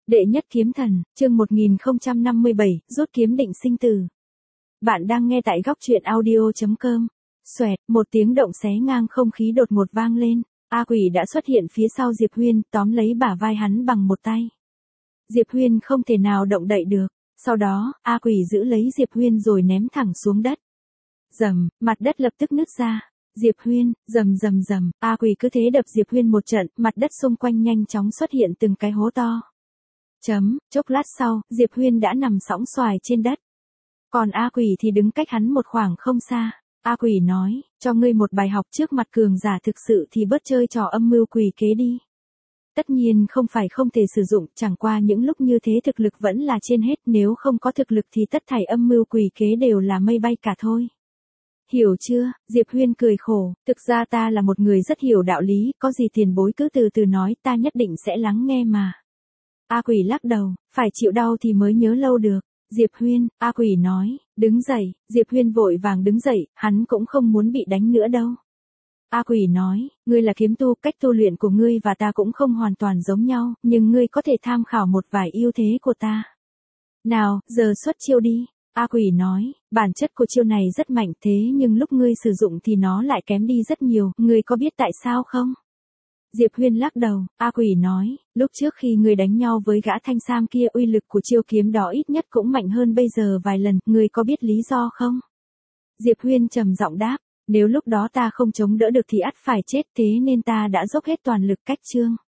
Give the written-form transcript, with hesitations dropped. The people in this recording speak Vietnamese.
Đệ nhất kiếm thần, chương 1057, rút kiếm định sinh tử. Bạn đang nghe tại góc truyện audio.com. Xoẹt, một tiếng động xé ngang không khí đột ngột vang lên. A Quỷ đã xuất hiện phía sau Diệp Huyên, tóm lấy bả vai hắn bằng một tay. Diệp Huyên không thể nào động đậy được. Sau đó, A Quỷ giữ lấy Diệp Huyên rồi ném thẳng xuống đất. Rầm, mặt đất lập tức nứt ra. Diệp Huyên, rầm rầm rầm, A Quỷ cứ thế đập Diệp Huyên một trận, mặt đất xung quanh nhanh chóng xuất hiện từng cái hố to. Chốc lát sau, Diệp Huyên đã nằm sõng xoài trên đất. Còn A Quỷ thì đứng cách hắn một khoảng không xa. A Quỷ nói, cho ngươi một bài học trước mặt cường giả thực sự thì bớt chơi trò âm mưu quỷ kế đi. Tất nhiên không phải không thể sử dụng, chẳng qua những lúc như thế thực lực vẫn là trên hết, nếu không có thực lực thì tất thảy âm mưu quỷ kế đều là mây bay cả thôi. Hiểu chưa? Diệp Huyên cười khổ, thực ra ta là một người rất hiểu đạo lý, có gì tiền bối cứ từ từ nói, ta nhất định sẽ lắng nghe mà. A Quỷ lắc đầu, phải chịu đau thì mới nhớ lâu được. Diệp Huyên, A Quỷ nói, đứng dậy. Diệp Huyên vội vàng đứng dậy, hắn cũng không muốn bị đánh nữa đâu. A Quỷ nói, ngươi là kiếm tu, cách tu luyện của ngươi và ta cũng không hoàn toàn giống nhau, nhưng ngươi có thể tham khảo một vài ưu thế của ta. Nào, giờ xuất chiêu đi. A Quỷ nói, bản chất của chiêu này rất mạnh thế nhưng lúc ngươi sử dụng thì nó lại kém đi rất nhiều, ngươi có biết tại sao không? Diệp Huyên lắc đầu, A Quỷ nói, lúc trước khi ngươi đánh nhau với gã thanh sam kia uy lực của chiêu kiếm đó ít nhất cũng mạnh hơn bây giờ vài lần, ngươi có biết lý do không? Diệp Huyên trầm giọng đáp, nếu lúc đó ta không chống đỡ được thì ắt phải chết thế nên ta đã dốc hết toàn lực cách chương.